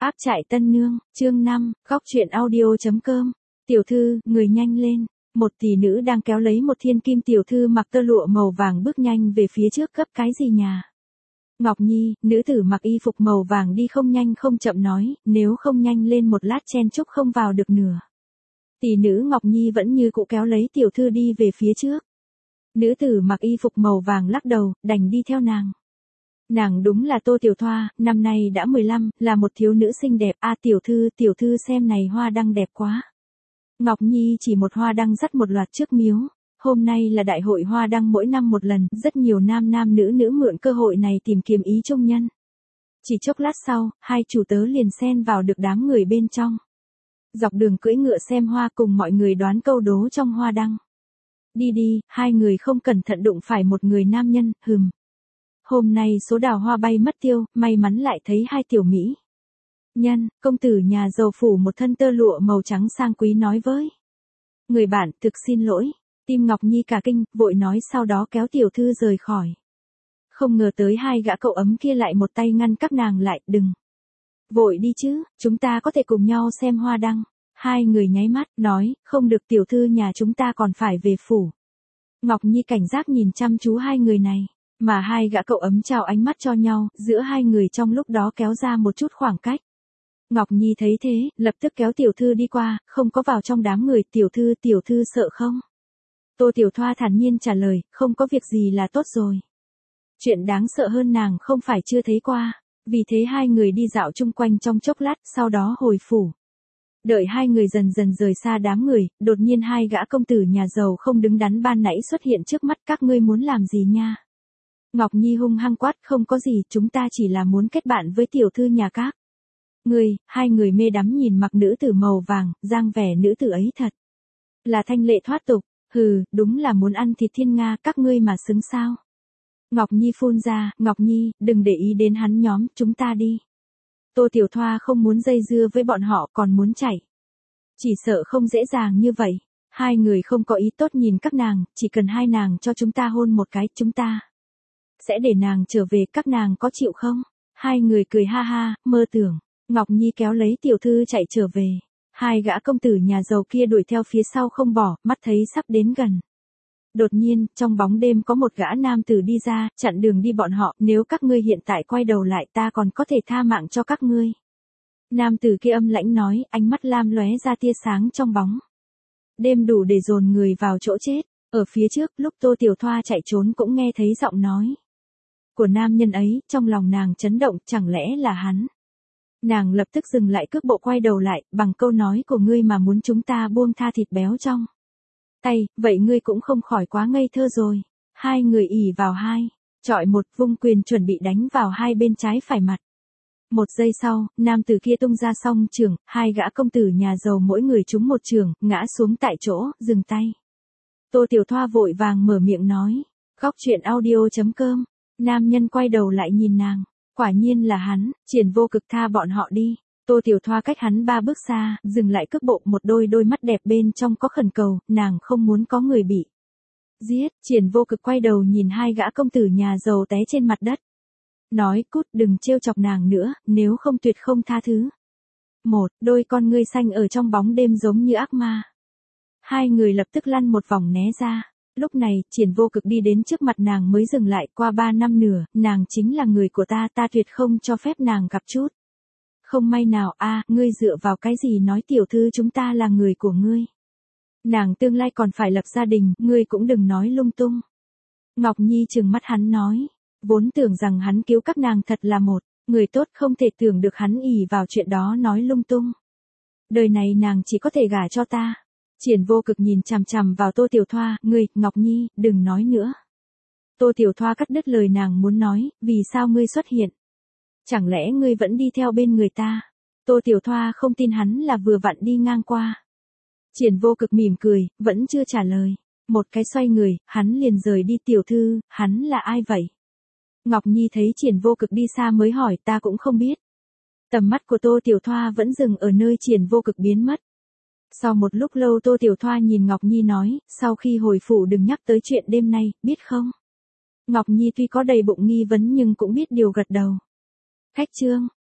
Áp trại Tân Nương, chương 5, góc truyện audio.com. Tiểu thư, người nhanh lên. Một tỷ nữ đang kéo lấy một thiên kim tiểu thư mặc tơ lụa màu vàng bước nhanh về phía trước. Gấp cái gì nhà? Ngọc Nhi, nữ tử mặc y phục màu vàng đi không nhanh không chậm nói, nếu không nhanh lên một lát chen chúc không vào được nửa. Tỷ nữ Ngọc Nhi vẫn như cũ kéo lấy tiểu thư đi về phía trước. Nữ tử mặc y phục màu vàng lắc đầu, đành đi theo nàng. Nàng đúng là Tô Tiểu Thoa, năm nay đã 15, là một thiếu nữ xinh đẹp. Tiểu thư xem này hoa đăng đẹp quá. Ngọc Nhi chỉ một hoa đăng dắt một loạt trước miếu. Hôm nay là đại hội hoa đăng mỗi năm một lần, rất nhiều nam nữ mượn cơ hội này tìm kiếm ý trung nhân. Chỉ chốc lát sau, hai chủ tớ liền xen vào được đám người bên trong. Dọc đường cưỡi ngựa xem hoa cùng mọi người đoán câu đố trong hoa đăng. Đi, hai người không cẩn thận đụng phải một người nam nhân, Hôm nay số đào hoa bay mất tiêu, may mắn lại thấy hai tiểu mỹ nhân, công tử nhà giàu phủ một thân tơ lụa màu trắng sang quý nói với người bạn, thực xin lỗi. Tim Ngọc Nhi cả kinh, vội nói sau đó kéo tiểu thư rời khỏi. Không ngờ tới hai gã cậu ấm kia lại một tay ngăn các nàng lại, đừng vội đi chứ, chúng ta có thể cùng nhau xem hoa đăng. Hai người nháy mắt, nói, không được, tiểu thư nhà chúng ta còn phải về phủ. Ngọc Nhi cảnh giác nhìn chăm chú hai người này. Mà hai gã cậu ấm chào ánh mắt cho nhau, giữa hai người trong lúc đó kéo ra một chút khoảng cách. Ngọc Nhi thấy thế, lập tức kéo tiểu thư đi qua, không có vào trong đám người. Tiểu thư sợ không? Tô Tiểu Thoa thản nhiên trả lời, không có việc gì là tốt rồi. Chuyện đáng sợ hơn nàng không phải chưa thấy qua. Vì thế hai người đi dạo chung quanh trong chốc lát, sau đó hồi phủ. Đợi hai người dần dần rời xa đám người, đột nhiên hai gã công tử nhà giàu không đứng đắn ban nãy xuất hiện trước mắt. Các ngươi muốn làm gì nha? Ngọc Nhi hung hăng quát, không có gì, chúng ta chỉ là muốn kết bạn với tiểu thư nhà các hai người mê đắm nhìn mặc nữ tử màu vàng, dáng vẻ nữ tử ấy thật là thanh lệ thoát tục. Đúng là muốn ăn thịt thiên nga, các ngươi mà xứng sao? Ngọc Nhi phun ra, Ngọc Nhi, đừng để ý đến hắn nhóm, chúng ta đi. Tô Tiểu Thoa không muốn dây dưa với bọn họ, còn muốn chạy. Chỉ sợ không dễ dàng như vậy. Hai người không có ý tốt nhìn các nàng, chỉ cần hai nàng cho chúng ta hôn một cái, chúng ta sẽ để nàng trở về, các nàng có chịu không? Hai người cười ha ha, mơ tưởng. Ngọc Nhi kéo lấy tiểu thư chạy trở về. Hai gã công tử nhà giàu kia đuổi theo phía sau không bỏ, mắt thấy sắp đến gần. Đột nhiên, trong bóng đêm có một gã nam tử đi ra, chặn đường đi bọn họ, nếu các ngươi hiện tại quay đầu lại ta còn có thể tha mạng cho các ngươi. Nam tử kia âm lãnh nói, ánh mắt lam lóe ra tia sáng trong bóng đêm đủ để dồn người vào chỗ chết. Ở phía trước, lúc Tô Tiểu Thoa chạy trốn cũng nghe thấy giọng nói của nam nhân ấy, trong lòng nàng chấn động, chẳng lẽ là hắn? Nàng lập tức dừng lại cước bộ quay đầu lại, bằng câu nói của ngươi mà muốn chúng ta buông tha thịt béo trong tay, vậy ngươi cũng không khỏi quá ngây thơ rồi. Hai người ỉ vào hai, chọi một, vung quyền chuẩn bị đánh vào hai bên trái phải mặt. Một giây sau, nam tử kia tung ra song chưởng, hai gã công tử nhà giàu mỗi người trúng một chưởng, ngã xuống tại chỗ, dừng tay. Tô Tiểu Thoa vội vàng mở miệng nói, góc truyện audio.com. Nam nhân quay đầu lại nhìn nàng, quả nhiên là hắn. Triển Vô Cực tha bọn họ đi. Tô Tiểu Thoa cách hắn 3 bước xa, dừng lại cước bộ, một đôi mắt đẹp bên trong có khẩn cầu, nàng không muốn có người bị giết. Triển Vô Cực quay đầu nhìn hai gã công tử nhà giàu té trên mặt đất. Nói, cút, đừng trêu chọc nàng nữa, nếu không tuyệt không tha thứ. Đôi con ngươi xanh ở trong bóng đêm giống như ác ma. Hai người lập tức lăn một vòng né ra. Lúc này, Triển Vô Cực đi đến trước mặt nàng mới dừng lại, qua 3 năm nửa, nàng chính là người của ta tuyệt không cho phép nàng gặp chút không may nào. Ngươi dựa vào cái gì nói tiểu thư chúng ta là người của ngươi? Nàng tương lai còn phải lập gia đình, ngươi cũng đừng nói lung tung. Ngọc Nhi trừng mắt hắn nói, vốn tưởng rằng hắn cứu các nàng thật là một người tốt, không thể tưởng được hắn ỷ vào chuyện đó nói lung tung. Đời này nàng chỉ có thể gả cho ta. Triển Vô Cực nhìn chằm chằm vào Tô Tiểu Thoa, ngươi, Ngọc Nhi, đừng nói nữa. Tô Tiểu Thoa cắt đứt lời nàng muốn nói, vì sao ngươi xuất hiện? Chẳng lẽ ngươi vẫn đi theo bên người ta? Tô Tiểu Thoa không tin hắn là vừa vặn đi ngang qua. Triển Vô Cực mỉm cười, vẫn chưa trả lời. Một cái xoay người, hắn liền rời đi. Tiểu thư, hắn là ai vậy? Ngọc Nhi thấy Triển Vô Cực đi xa mới hỏi, ta cũng không biết. Tầm mắt của Tô Tiểu Thoa vẫn dừng ở nơi Triển Vô Cực biến mất. Sau một lúc lâu Tô Tiểu Thoa nhìn Ngọc Nhi nói, sau khi hồi phủ đừng nhắc tới chuyện đêm nay, biết không? Ngọc Nhi tuy có đầy bụng nghi vấn nhưng cũng biết điều gật đầu. Khách trương.